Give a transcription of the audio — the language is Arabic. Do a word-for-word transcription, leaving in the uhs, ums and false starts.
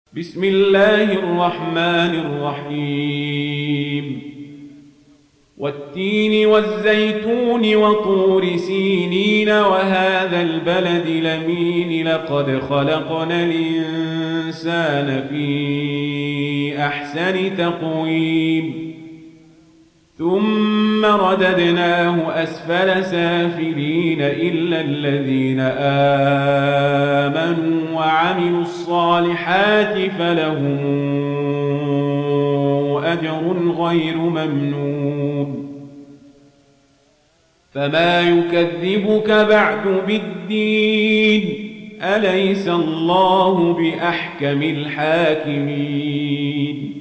بسم الله الرحمن الرحيم والتين والزيتون وطور سينين وهذا البلد الأمين لقد خلقنا الإنسان في أحسن تقويم ثم رددناه أسفل سافلين إلا الذين آمنوا وعملوا الصالحات فلهم أجر غير ممنون فما يكذبك بعد بالدين أليس الله بأحكم الحاكمين